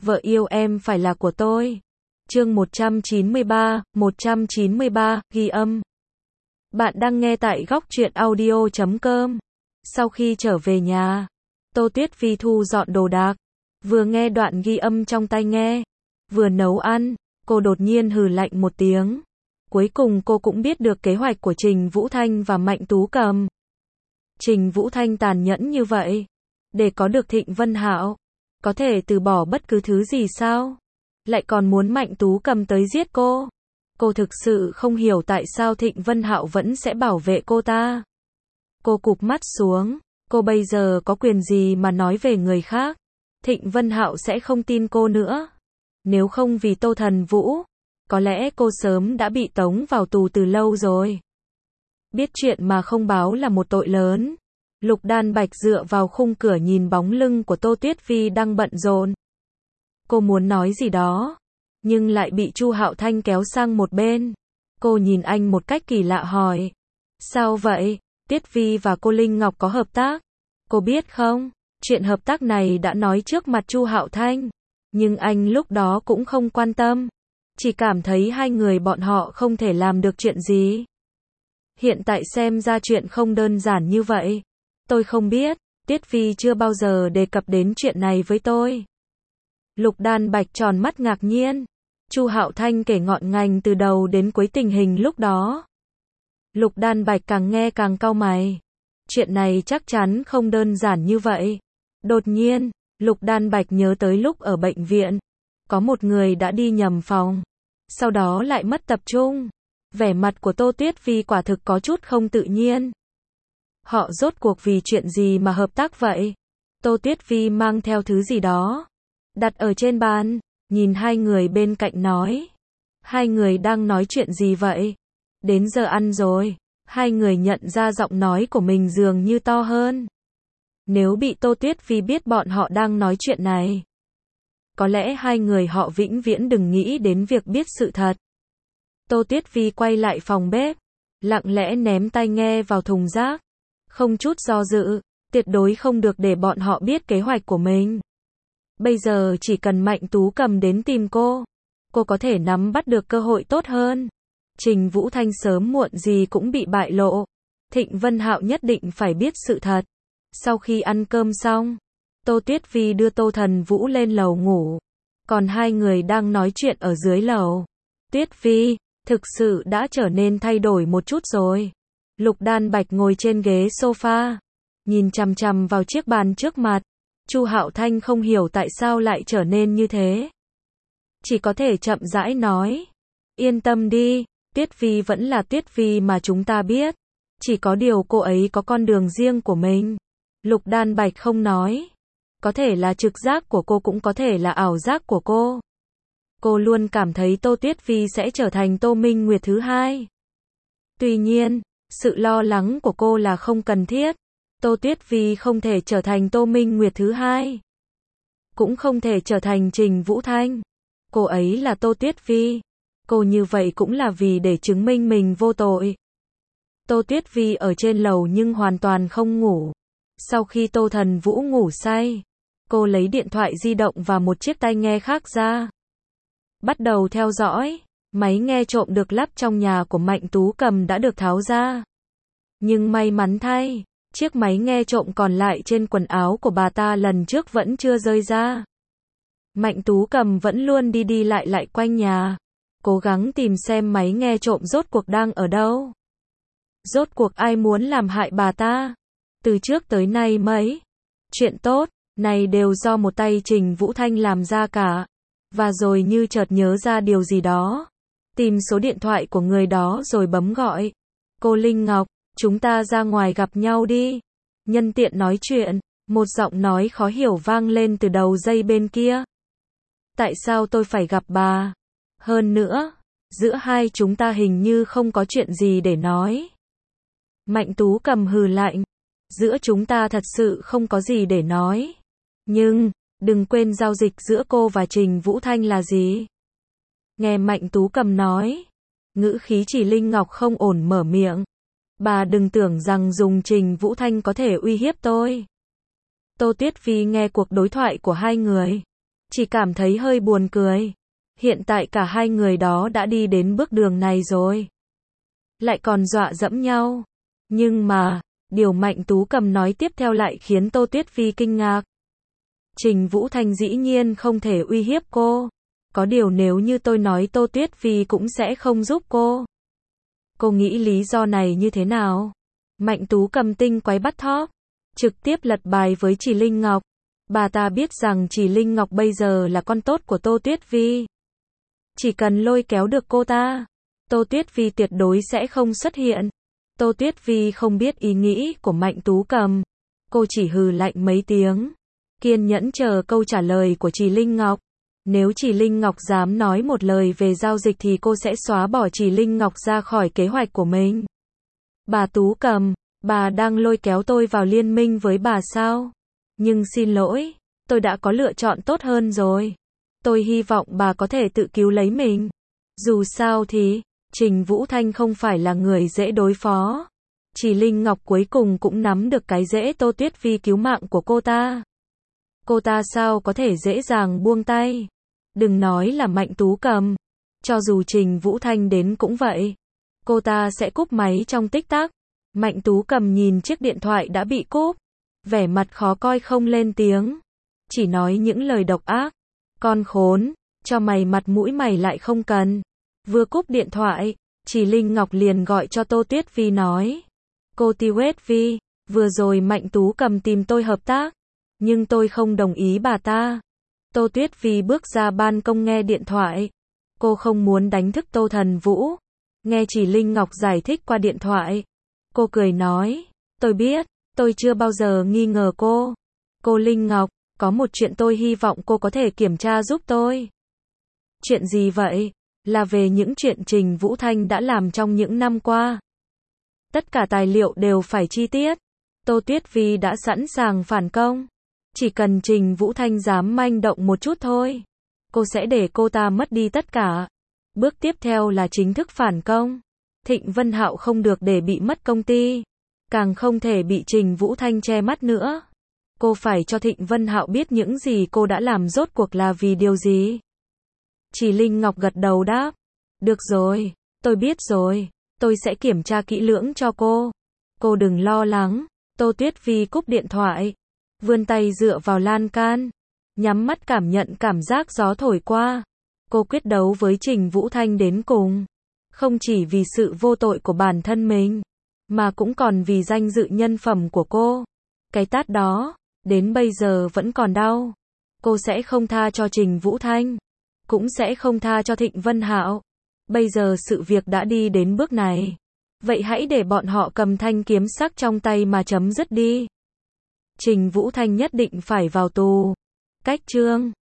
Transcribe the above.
vợ yêu em phải là của tôi. Chương 193, ghi âm. Bạn đang nghe tại góc truyện audio.com. Sau khi trở về nhà, Tô Tuyết Vi thu dọn đồ đạc, vừa nghe đoạn ghi âm trong tai nghe, vừa nấu ăn, cô đột nhiên hừ lạnh một tiếng. Cuối cùng cô cũng biết được kế hoạch của Trình Vũ Thanh và Mạnh Tú Cầm. Trình Vũ Thanh tàn nhẫn như vậy, để có được Thịnh Vân Hạo, có thể từ bỏ bất cứ thứ gì sao? Lại còn muốn Mạnh Tú Cầm tới giết cô. Cô thực sự không hiểu tại sao Thịnh Vân Hạo vẫn sẽ bảo vệ cô ta. Cô cụp mắt xuống, cô bây giờ có quyền gì mà nói về người khác? Thịnh Vân Hạo sẽ không tin cô nữa. Nếu không vì Tô Thần Vũ, có lẽ cô sớm đã bị tống vào tù từ lâu rồi. Biết chuyện mà không báo là một tội lớn. Lục Đan Bạch dựa vào khung cửa nhìn bóng lưng của Tô Tuyết Vi đang bận rộn. Cô muốn nói gì đó, nhưng lại bị Chu Hạo Thanh kéo sang một bên. Cô nhìn anh một cách kỳ lạ hỏi. Sao vậy? Tuyết Vi và cô Linh Ngọc có hợp tác. Cô biết không, chuyện hợp tác này đã nói trước mặt Chu Hạo Thanh. Nhưng anh lúc đó cũng không quan tâm. Chỉ cảm thấy hai người bọn họ không thể làm được chuyện gì. Hiện tại xem ra chuyện không đơn giản như vậy. Tôi không biết, Tuyết Vi chưa bao giờ đề cập đến chuyện này với tôi. Lục Đan Bạch tròn mắt ngạc nhiên. Chu Hạo Thanh kể ngọn ngành từ đầu đến cuối tình hình lúc đó. Lục Đan Bạch càng nghe càng cau mày. Chuyện này chắc chắn không đơn giản như vậy. Đột nhiên, Lục Đan Bạch nhớ tới lúc ở bệnh viện. Có một người đã đi nhầm phòng. Sau đó lại mất tập trung. Vẻ mặt của Tô Tuyết Vi quả thực có chút không tự nhiên. Họ rốt cuộc vì chuyện gì mà hợp tác vậy? Tô Tuyết Vi mang theo thứ gì đó, đặt ở trên bàn, nhìn hai người bên cạnh nói. Hai người đang nói chuyện gì vậy? Đến giờ ăn rồi. Hai người nhận ra giọng nói của mình dường như to hơn. Nếu bị Tô Tuyết Vi biết bọn họ đang nói chuyện này, có lẽ hai người họ vĩnh viễn đừng nghĩ đến việc biết sự thật. Tô Tuyết Vi quay lại phòng bếp, lặng lẽ ném tai nghe vào thùng rác. Không chút do dự, tuyệt đối không được để bọn họ biết kế hoạch của mình. Bây giờ chỉ cần Mạnh Tú Cầm đến tìm cô có thể nắm bắt được cơ hội tốt hơn. Trình Vũ Thanh sớm muộn gì cũng bị bại lộ. Thịnh Vân Hạo nhất định phải biết sự thật. Sau khi ăn cơm xong, Tô Tuyết Vi đưa Tô Thần Vũ lên lầu ngủ. Còn hai người đang nói chuyện ở dưới lầu. Tuyết Vi, thực sự đã trở nên thay đổi một chút rồi. Lục Đan Bạch ngồi trên ghế sofa, nhìn chằm chằm vào chiếc bàn trước mặt. Chu Hạo Thanh không hiểu tại sao lại trở nên như thế. Chỉ có thể chậm rãi nói. Yên tâm đi, Tuyết Vi vẫn là Tuyết Vi mà chúng ta biết. Chỉ có điều cô ấy có con đường riêng của mình. Lục Đan Bạch không nói. Có thể là trực giác của cô, cũng có thể là ảo giác của cô. Cô luôn cảm thấy Tô Tuyết Vi sẽ trở thành Tô Minh Nguyệt thứ hai. Tuy nhiên, sự lo lắng của cô là không cần thiết. Tô Tuyết Vi không thể trở thành Tô Minh Nguyệt thứ hai. Cũng không thể trở thành Trình Vũ Thanh. Cô ấy là Tô Tuyết Vi. Cô như vậy cũng là vì để chứng minh mình vô tội. Tô Tuyết Vi ở trên lầu nhưng hoàn toàn không ngủ. Sau khi Tô Thần Vũ ngủ say, cô lấy điện thoại di động và một chiếc tai nghe khác ra. Bắt đầu theo dõi. Máy nghe trộm được lắp trong nhà của Mạnh Tú Cầm đã được tháo ra. Nhưng may mắn thay, chiếc máy nghe trộm còn lại trên quần áo của bà ta lần trước vẫn chưa rơi ra. Mạnh Tú Cầm vẫn luôn đi đi lại lại quanh nhà, cố gắng tìm xem máy nghe trộm rốt cuộc đang ở đâu. Rốt cuộc ai muốn làm hại bà ta? Từ trước tới nay mấy chuyện tốt này đều do một tay Trình Vũ Thanh làm ra cả. Và rồi như chợt nhớ ra điều gì đó, tìm số điện thoại của người đó rồi bấm gọi. Cô Linh Ngọc, chúng ta ra ngoài gặp nhau đi. Nhân tiện nói chuyện, một giọng nói khó hiểu vang lên từ đầu dây bên kia. Tại sao tôi phải gặp bà? Hơn nữa, giữa hai chúng ta hình như không có chuyện gì để nói. Mạnh Tú Cầm hừ lạnh. Giữa chúng ta thật sự không có gì để nói. Nhưng, đừng quên giao dịch giữa cô và Trình Vũ Thanh là gì? Nghe Mạnh Tú Cầm nói, ngữ khí chỉ Linh Ngọc không ổn mở miệng. Bà đừng tưởng rằng dùng Trình Vũ Thanh có thể uy hiếp tôi. Tô Tuyết Vi nghe cuộc đối thoại của hai người. chỉ cảm thấy hơi buồn cười. Hiện tại cả hai người đó đã đi đến bước đường này rồi. Lại còn dọa dẫm nhau. Nhưng mà, điều Mạnh Tú Cầm nói tiếp theo lại khiến Tô Tuyết Phi kinh ngạc. Trình Vũ Thanh dĩ nhiên không thể uy hiếp cô. Có điều nếu như tôi nói Tô Tuyết Phi cũng sẽ không giúp cô. Cô nghĩ lý do này như thế nào? Mạnh Tú Cầm tinh quái bắt thóp, trực tiếp lật bài với Chỉ Linh Ngọc. Bà ta biết rằng Chỉ Linh Ngọc bây giờ là con tốt của Tô Tuyết Phi. Chỉ cần lôi kéo được cô ta, Tô Tuyết Phi tuyệt đối sẽ không xuất hiện. Tô Tuyết Phi không biết ý nghĩ của Mạnh Tú Cầm. Cô chỉ hừ lạnh mấy tiếng, kiên nhẫn chờ câu trả lời của Chỉ Linh Ngọc. Nếu Chỉ Linh Ngọc dám nói một lời về giao dịch thì cô sẽ xóa bỏ Chỉ Linh Ngọc ra khỏi kế hoạch của mình. Bà Tú Cầm, bà đang lôi kéo tôi vào liên minh với bà sao? Nhưng xin lỗi, tôi đã có lựa chọn tốt hơn rồi. Tôi hy vọng bà có thể tự cứu lấy mình. Dù sao thì, Trình Vũ Thanh không phải là người dễ đối phó. Chỉ Linh Ngọc cuối cùng cũng nắm được cái rễ Tô Tuyết Phi cứu mạng của cô ta. Cô ta sao có thể dễ dàng buông tay? Đừng nói là Mạnh Tú Cầm. Cho dù Trình Vũ Thanh đến cũng vậy. Cô ta sẽ cúp máy trong tích tắc. Mạnh Tú Cầm nhìn chiếc điện thoại đã bị cúp. Vẻ mặt khó coi không lên tiếng. Chỉ nói những lời độc ác. Con khốn, cho mày mặt mũi mày lại không cần. Vừa cúp điện thoại, Chỉ Linh Ngọc liền gọi cho Tô Tuyết Phi nói. Cô Tuyết Phi, vừa rồi Mạnh Tú Cầm tìm tôi hợp tác. Nhưng tôi không đồng ý bà ta. Tô Tuyết Phi bước ra ban công nghe điện thoại. Cô không muốn đánh thức Tô Thần Vũ. Nghe Chỉ Linh Ngọc giải thích qua điện thoại. Cô cười nói, tôi biết, tôi chưa bao giờ nghi ngờ cô. Cô Linh Ngọc, có một chuyện tôi hy vọng cô có thể kiểm tra giúp tôi. Chuyện gì vậy? Là về những chuyện Trình Vũ Thanh đã làm trong những năm qua. Tất cả tài liệu đều phải chi tiết. Tô Tuyết Phi đã sẵn sàng phản công. Chỉ cần Trình Vũ Thanh dám manh động một chút thôi, cô sẽ để cô ta mất đi tất cả. Bước tiếp theo là chính thức phản công. Thịnh Vân Hạo không được để bị mất công ty. Càng không thể bị Trình Vũ Thanh che mắt nữa. Cô phải cho Thịnh Vân Hạo biết những gì cô đã làm rốt cuộc là vì điều gì. Chỉ Linh Ngọc gật đầu đáp. Được rồi, tôi biết rồi. Tôi sẽ kiểm tra kỹ lưỡng cho cô. Cô đừng lo lắng. Tô Tuyết Phi cúp điện thoại. Vươn tay dựa vào lan can. Nhắm mắt cảm nhận cảm giác gió thổi qua. Cô quyết đấu với Trình Vũ Thanh đến cùng. Không chỉ vì sự vô tội của bản thân mình, mà cũng còn vì danh dự nhân phẩm của cô. Cái tát đó, đến bây giờ vẫn còn đau. Cô sẽ không tha cho Trình Vũ Thanh. Cũng sẽ không tha cho Thịnh Vân Hạo. Bây giờ sự việc đã đi đến bước này. Vậy hãy để bọn họ cầm thanh kiếm sắc trong tay mà chấm dứt đi. Trình Vũ Thanh nhất định phải vào tù. Cách chương